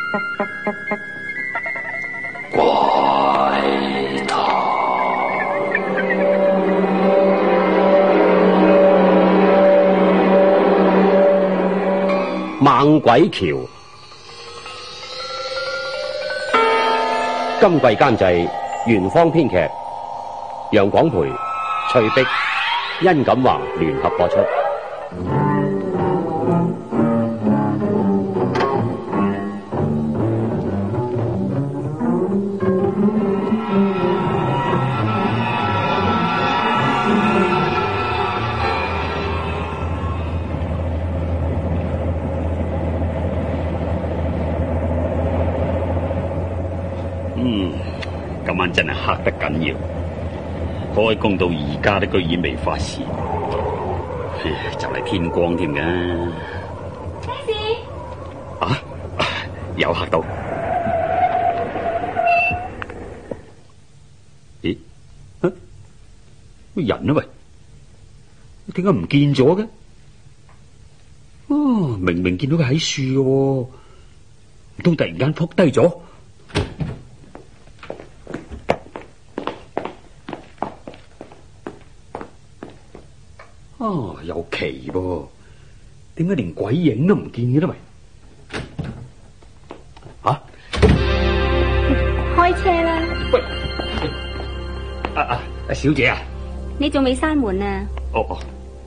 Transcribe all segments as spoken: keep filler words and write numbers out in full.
怪談猛鬼橋，今季監製元芳，編劇楊廣培、翠碧、殷錦華聯合播出。 嗯，今晚真係黑得緊要，開工到而家都居然未發事，就嚟天光添㗎。 咩事？ 啊，有嚇到。咦？啊，人啊喂？點解唔見咗嘅？哦，明明見到佢喺樹喎，唔通突然間撲低咗？哦，有奇噃，點解連鬼影都唔見嘅咧？喂，啊， 開車啦！ 喂，啊啊，小姐啊， 你仲未閂門啊？ 哦哦，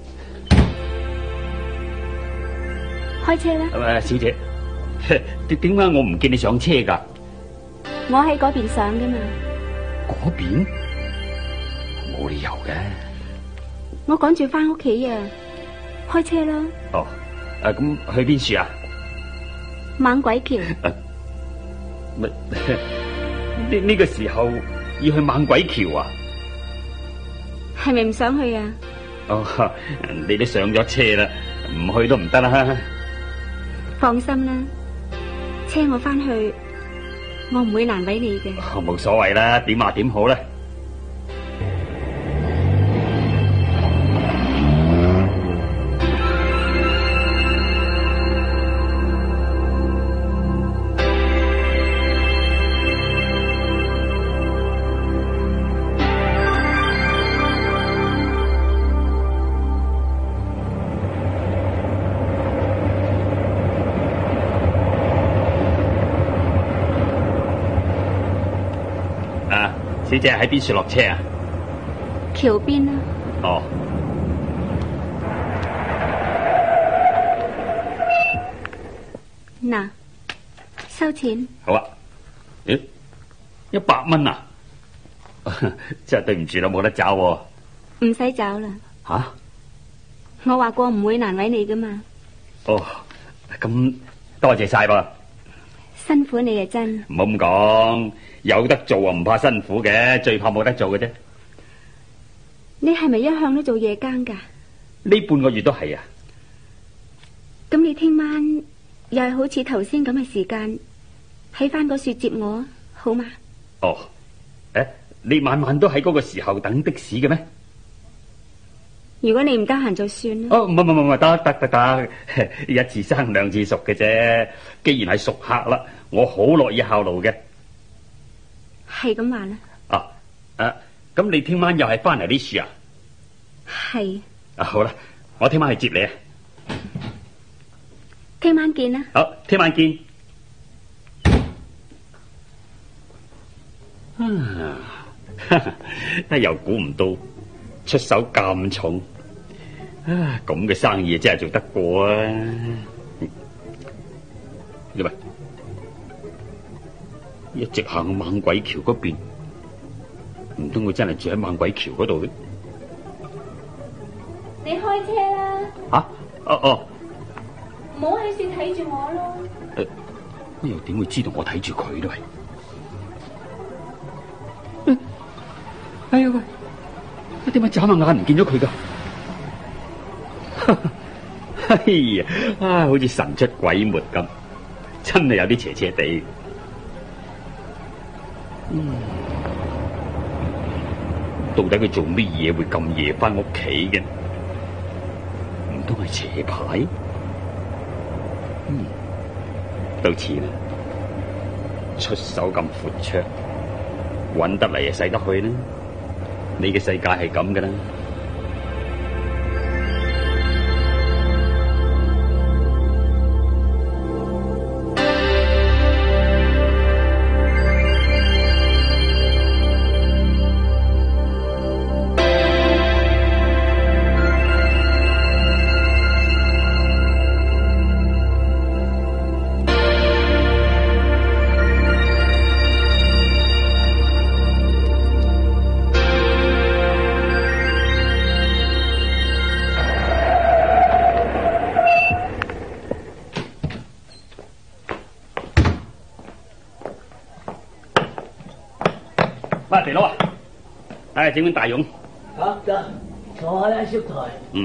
開車啦！ 誒，小姐，點點解我唔見你上車噶？ 我喺嗰邊上噶嘛。 嗰邊？冇理由嘅。 我趕住翻屋企啊！開車啦！ 哦，誒，咁去邊處啊？ 猛鬼橋。 乜呢呢個時候要去猛鬼橋啊？ 係咪唔想去啊？ 哦，你都上咗車啦，唔去都唔得啦。 放心啦，車我翻去，我唔會難為你嘅。 冇所謂啦，點話點好啦。小姐喺邊處落車啊？ 橋邊啊。 哦。 嗱，收錢。 好啊。咦？一百蚊啊？真係對唔住啦，冇得找喎。 唔使找啦。 吓、啊？ 我話過唔會難為你噶嘛。 哦，咁多謝晒噃。 辛苦你啊，真。 唔好咁講。有得做啊，唔怕辛苦嘅，最怕冇得做嘅啫。 你係咪一向都做夜更噶？ 呢半個月都係啊。 咁你聽晚又係好似頭先咁嘅時間喺翻嗰處接我，好嗎？ 哦，誒，你晚晚都喺嗰個時候等的士嘅咩？ 如果你唔得閒就算啦。 哦，唔係唔係唔係，得得得得，一次生兩次熟嘅啫。既然係熟客啦，我好樂意效勞嘅。 係咁話啦。 啊，誒，咁你聽晚又係翻嚟呢處啊？ 係。 啊，好啦，我聽晚去接你啊。 聽晚見啦。 好，聽晚見。啊，但又估唔到出手咁重啊！咁嘅生意真係做得過啊！你喂，一直行猛鬼橋嗰邊，唔通佢真係住喺猛鬼橋嗰度嘅？ 你開車啦！ 吓、啊，哦哦， 唔好喺處睇住我咯。 誒、呃，又點會知道我睇住佢咧？喂，嗯，哎呀喂，我點解眨下眼唔見咗佢噶？哎呀，啊，好似神出鬼沒咁，真係有啲邪邪地。嗯，到底佢做乜嘢會咁夜翻屋企嘅？唔通係邪牌？嗯，到此啦， 出手咁闊綽，揾得嚟就使得去啦。你嘅世界係咁噶啦。喂，肥佬啊！唉，整碗大蓉。 好得，坐下啦，叔台。 嗯。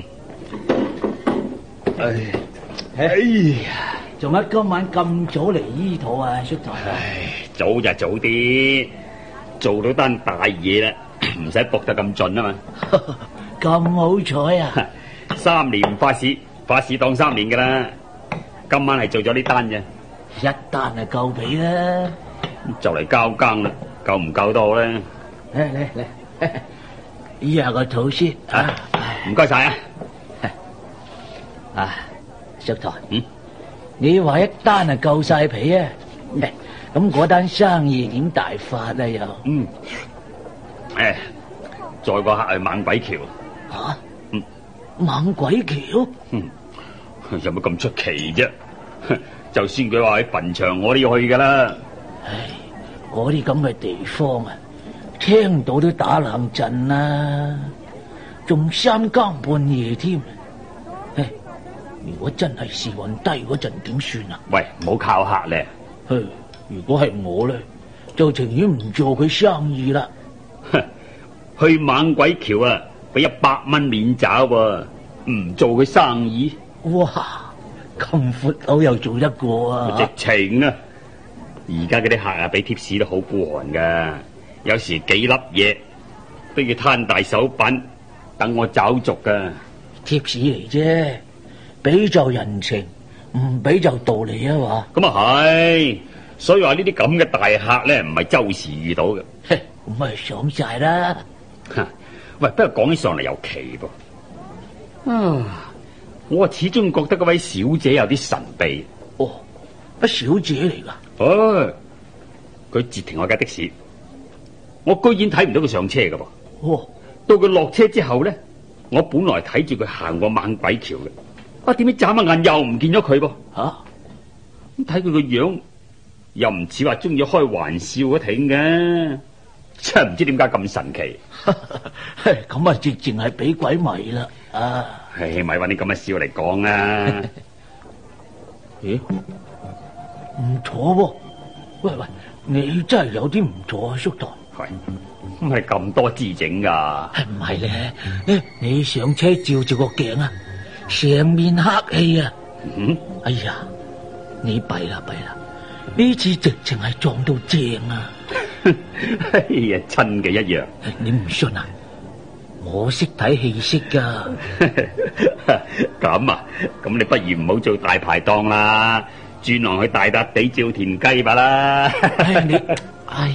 唉， 哎呀，做乜今晚咁早嚟醫肚啊，叔台？ 唉，早就早啲，做到單大嘢啦，唔使搏得咁盡啊嘛。 咁好彩啊！ 三年發市，發市當三年噶啦。今晚係做咗呢單啫。 一單就夠皮啦。 就嚟交更啦，夠唔夠到咧？ 嚟嚟嚟，醫下個肚先啊！ 唔該晒啊！ 啊，叔台， 嗯， 你話一單啊夠晒皮啊？咁嗰單生意點大發啊又？ 嗯，誒，載個客去猛鬼橋。 吓？ 嗯， 猛鬼橋？ 嗯，有乜咁出奇啫？就算佢話喺墳場，我都要去噶啦。 唉，嗰啲咁嘅地方啊，聽到都打冷震啦，仲三更半夜添。唉，如果真係時運低嗰陣點算啊？ 喂，唔好靠客咧。 唉，如果係我咧，就情願唔做佢生意啦。 去猛鬼橋啊，俾一百蚊免找喎，唔做佢生意。 哇，咁闊口又做一個啊！ 直情啊！而家嗰啲客啊，俾貼士都好孤寒噶，有時幾粒嘢都要攤大手板等我找續噶。 貼士嚟啫，俾就人情，唔俾就道理啊嘛。 咁啊係，所以話呢啲咁嘅大客咧，唔係周時遇到嘅。 咁咪爽晒啦。 喂，不過講起上嚟又奇噃。啊，我始終覺得嗰位小姐有啲神秘。 哦，乜小姐嚟噶？ 哦，佢截停我架的士，我居然睇唔到佢上車噶噃。 哦， 到佢落車之後咧，我本來睇住佢行過猛鬼橋嘅，啊點知眨下眼又唔見咗佢噃。 吓， 咁睇佢個樣又唔似話中意開玩笑嗰挺嘅，真係唔知點解咁神奇。 咁啊，直情係俾鬼迷啦啊！ 唉，咪揾啲咁嘅笑嚟講啊！ 咦？唔錯喎，喂喂，你真係有啲唔錯啊，叔台。 係，唔係咁多姿整噶。 係唔係咧？你上車照照個鏡啊，成面黑氣啊！ 嗯， 哎呀，你弊啦弊啦，呢次直情係撞到正啊！ 哎呀，真嘅一樣。 你唔信啊？我識睇氣色噶。 咁啊，咁你不如唔好做大排檔啦。轉行去大笪地照田雞吧啦！ 唉，你唉，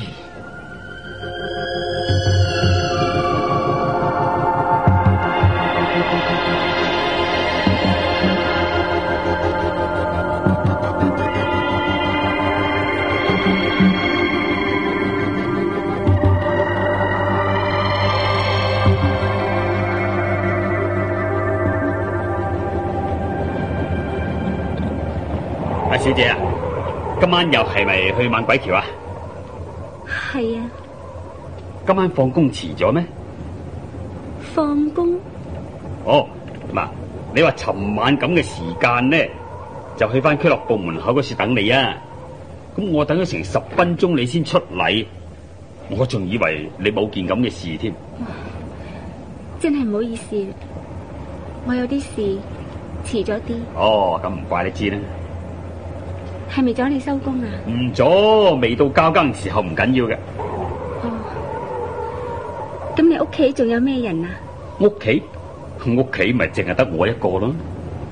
阿小姐啊，今晚又係咪去猛鬼橋啊？ 係啊。 今晚放工遲咗咩？ 放工？ 哦，嗱，你話尋晚咁嘅時間呢，就去翻俱樂部門口嗰處等你啊。咁我等咗成十分鐘你先出嚟，我仲以為你冇件咁嘅事添。 真係唔好意思，我有啲事遲咗啲。 哦，咁唔怪你知啦。 係咪阻你收工啊？ 唔阻，未到交更時候唔緊要嘅。 哦，咁你屋企仲有咩人啊？ 屋企，屋企咪淨係得我一個咯。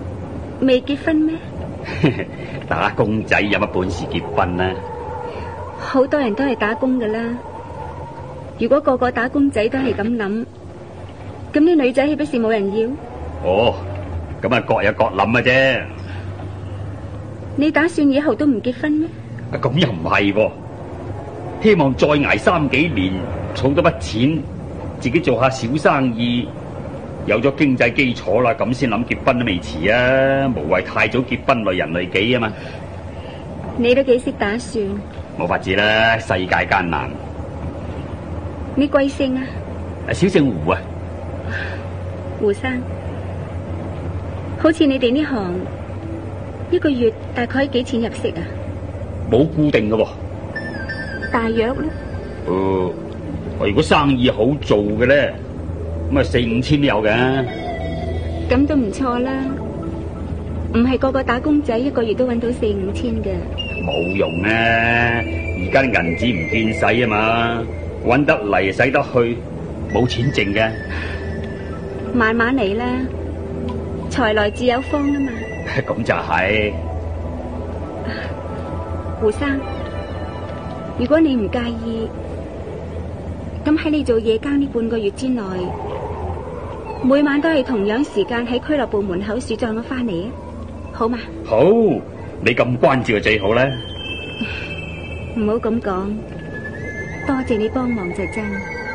未結婚咩？ 打工仔有乜本事結婚啊？ 好多人都係打工噶啦。如果個個打工仔都係咁諗，咁啲女仔豈不是冇人要？ 哦，咁啊各有各諗嘅啫。 你打算以後都唔結婚咩？ 咁又唔係喎，希望再捱三幾年，儲多筆錢，自己做下小生意，有咗經濟基礎啦，咁先諗結婚都未遲啊！無謂太早結婚累人累己啊嘛。 你都幾識打算？ 冇法子啦，世界艱難。 你貴姓啊？ 小姓胡啊。 胡生，好似你哋呢行一個月大概幾錢入息啊？ 冇固定嘅喎。 大約咧？ 哦，我如果生意好做嘅咧，咁啊四五千都有嘅。 咁都唔錯啦，唔係個個打工仔一個月都搵到四五千嘅。 冇用啊！而家銀紙唔見使啊嘛，搵得嚟使得去，冇錢剩嘅。 慢慢嚟啦，財來自有方啊嘛。 咁就係。 胡生，如果你唔介意，咁喺你做夜更呢半個月之內，每晚都係同樣時間喺俱樂部門口豎載我翻嚟啊，好嘛？ 好，你咁關照就最好啦。 唔好咁講，多謝你幫忙就真。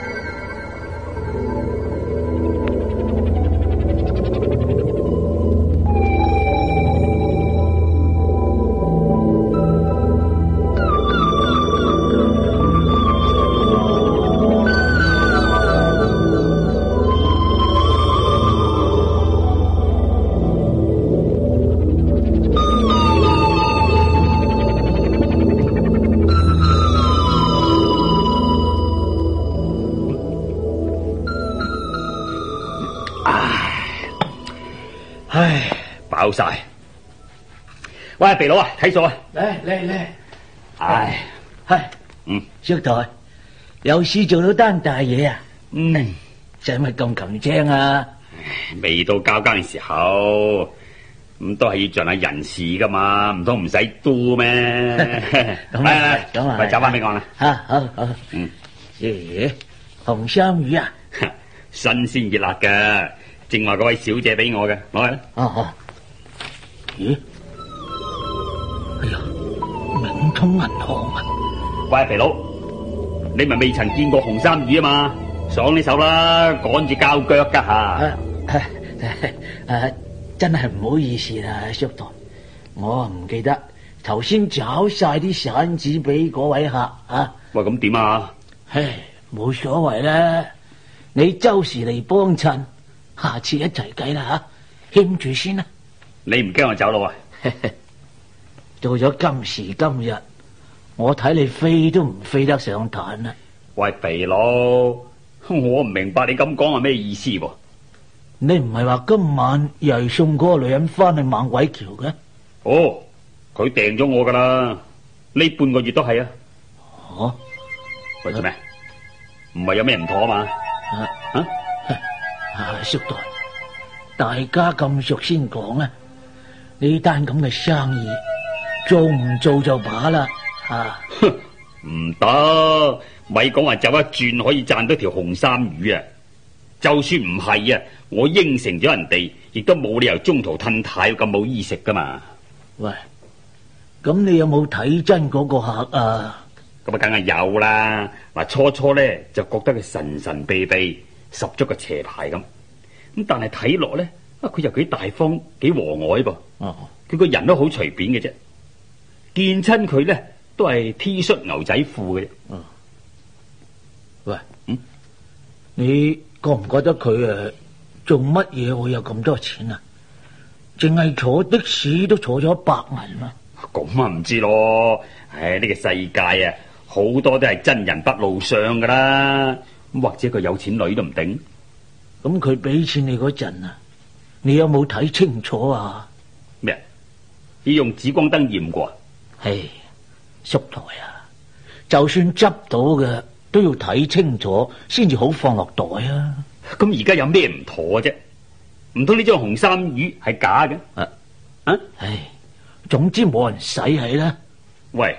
唉，飽晒。喂，肥佬啊，睇數啊！ 嚟嚟嚟！ 唉， 係， 嗯， 叔台有事做到單大嘢啊！ 嗯， 使乜咁擒青啊？ 未到交更嘅時候，咁都係要盡下人事噶嘛，唔通唔使多咩？ 咁啊，咁啊， 咪走翻俾我啦！ 吓，好好， 嗯， 咦，紅衫魚啊， 新鮮熱辣嘅。正話嗰位小姐俾我嘅，攞去啦。 哦哦，咦？哎呀，明通銀行啊！ 喂，肥佬，你咪未曾見過紅衫魚啊嘛？爽呢手啦，趕住交腳噶吓。 誒，真係唔好意思啦，叔台，我唔記得頭先找晒啲散紙俾嗰位客啊。 喂，咁點啊？ 唉，冇所謂啦，你周時嚟幫襯。下次一齊計啦吓，欠住先啦。 你唔驚我走佬啊？ 到咗今時今日，我睇你飛都唔飛得上壇啦。 喂，肥佬，我唔明白你咁講係咩意思噃？ 你唔係話今晚又係送嗰個女人翻去猛鬼橋嘅？ 哦，佢訂咗我噶啦，呢半個月都係啊。 哦， 喂，做咩？唔係有咩唔妥啊嘛？ 啊啊？ 啊，叔台，大家咁熟先講啊！呢單咁嘅生意做唔做就罷啦啊！ 哼，唔得，咪講話走一轉可以賺到條紅衫魚啊！就算唔係啊，我應承咗人哋，亦都冇理由中途褪軚咁冇衣食噶嘛。 喂，咁你有冇睇真嗰個客啊？ 咁啊，梗係有啦。嗱，初初咧就覺得佢神神秘秘。十足個邪牌咁，咁但係睇落咧，啊佢又幾大方，幾和藹噃。哦，佢個人都好隨便嘅啫，見親佢咧都係 T 恤牛仔褲嘅啫。哦， 喂，嗯，你覺唔覺得佢誒做乜嘢會有咁多錢啊？淨係坐的士都坐咗百銀啦。 咁啊唔知咯，唉呢個世界啊，好多都係真人不露相噶啦。或者個有錢女都唔定。 咁佢俾錢你嗰陣啊，你有冇睇清楚啊？ 咩？要用紫光燈驗過？ 唉，叔台啊，就算執到嘅都要睇清楚先至好放落袋啊。 咁而家有咩唔妥啫？唔通呢張紅衫魚係假嘅？啊啊！ 唉，總之冇人使係啦。 喂，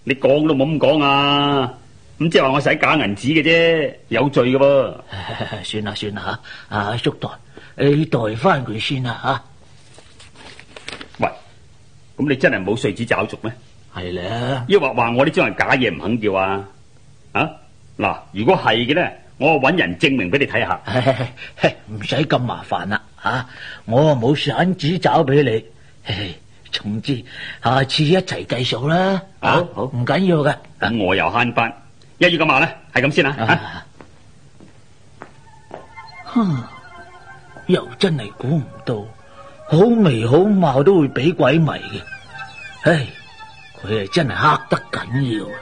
你講都冇咁講啊！咁即係話我使假銀紙嘅啫，有罪嘅噃。 算啦算啦吓，阿叔代，你代翻佢先啦吓。 喂，咁你真係冇碎紙找續咩？ 係咧， 抑或話我呢張係假嘢唔肯叫啊？啊嗱，如果係嘅咧，我搵人證明俾你睇下。 唔使咁麻煩啦吓，我冇散紙找俾你。總之，下次一齊計數啦。 好好， 唔緊要嘅。 咁我又慳翻，一於咁話咧，係咁先啦。 啊，哼，又真係估唔到，好眉好貌都會俾鬼迷嘅。唉，佢係真係黑得緊要啊！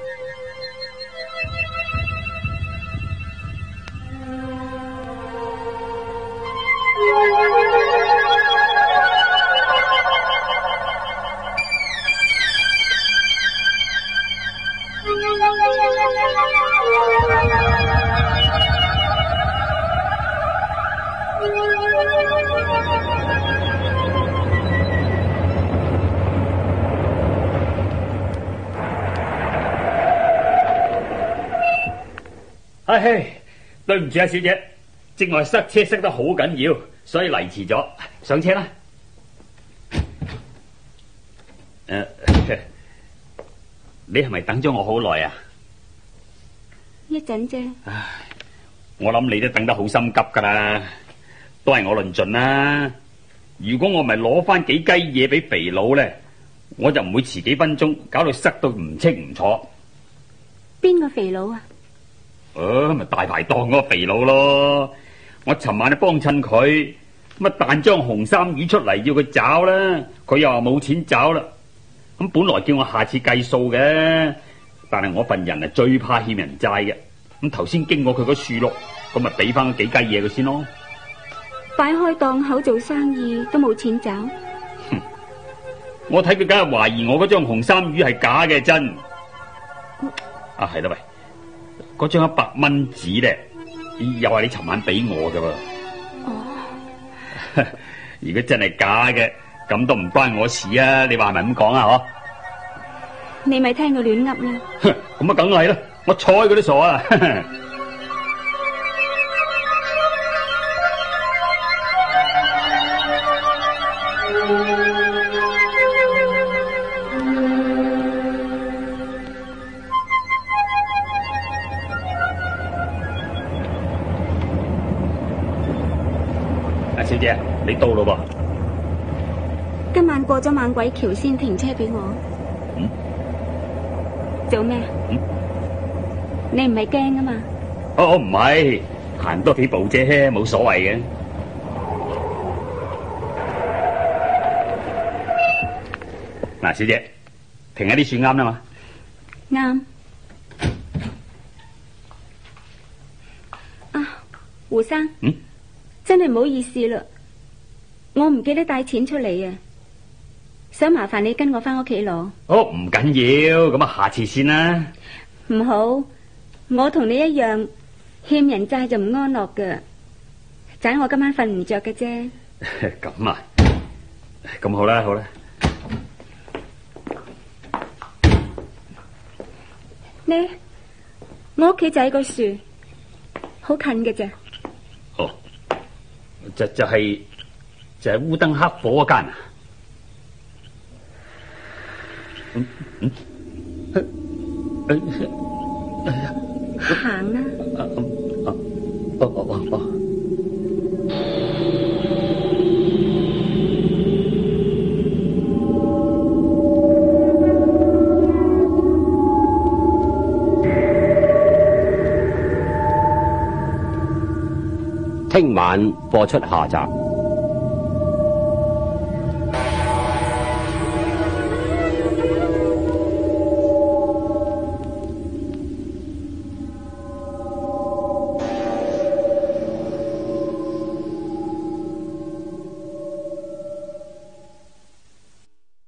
唉、哎，對唔住啊，小姐，正話塞車塞得好緊要，所以嚟遲咗。上車啦。誒、uh, 你係咪等咗我好耐啊？ 一陣啫。 唉，我諗你都等得好心急噶啦，都係我論盡啦。如果我咪攞翻幾雞嘢俾肥佬咧，我就唔會遲幾分鐘，搞到塞到唔清唔楚。 邊個肥佬啊？ 哦，咪大排檔嗰個肥佬咯！我尋晚都幫襯佢，乜彈張紅衫魚出嚟要佢找啦，佢又話冇錢找啦。咁本來叫我下次計數嘅，但係我份人係最怕欠人債嘅。咁頭先經過佢個樹碌，咁咪俾翻幾雞嘢佢先咯。 擺開檔口做生意都冇錢找。 哼！我睇佢梗係懷疑我嗰張紅衫魚係假嘅真。 嗯、 啊，係啦喂。嗰張一百蚊紙咧，又係你尋晚俾我噶噃。哦，如果真係假嘅，咁都唔關我事啊！你話係咪咁講啊？嗬？ 你咪聽佢亂噏啦。 咁啊，梗係啦，我睬佢都傻啊！小姐，你到咯噃？ 今晚過咗猛鬼橋先停車俾我。 嗯？ 做咩？ 嗯？ 你唔係驚啊嘛？ 哦，我唔係，行多幾步啫，冇所謂嘅。嗱，小姐，停喺啲樹啱啦嘛？ 啱。啊，胡生。 嗯？ 真係唔好意思啦，我唔記得帶錢出嚟啊！想麻煩你跟我翻屋企攞。 哦，唔緊要，咁啊下次先啦。 唔好，我同你一樣欠人債就唔安樂噶，盞我今晚瞓唔着嘅啫。 咁啊，咁好啦，好啦。 呢，我屋企就喺個樹，好近嘅啫。 哦。就就係就係烏燈黑火嗰間啊！嗯嗯， 行啦。 哦哦哦哦。 聽晚播出下集。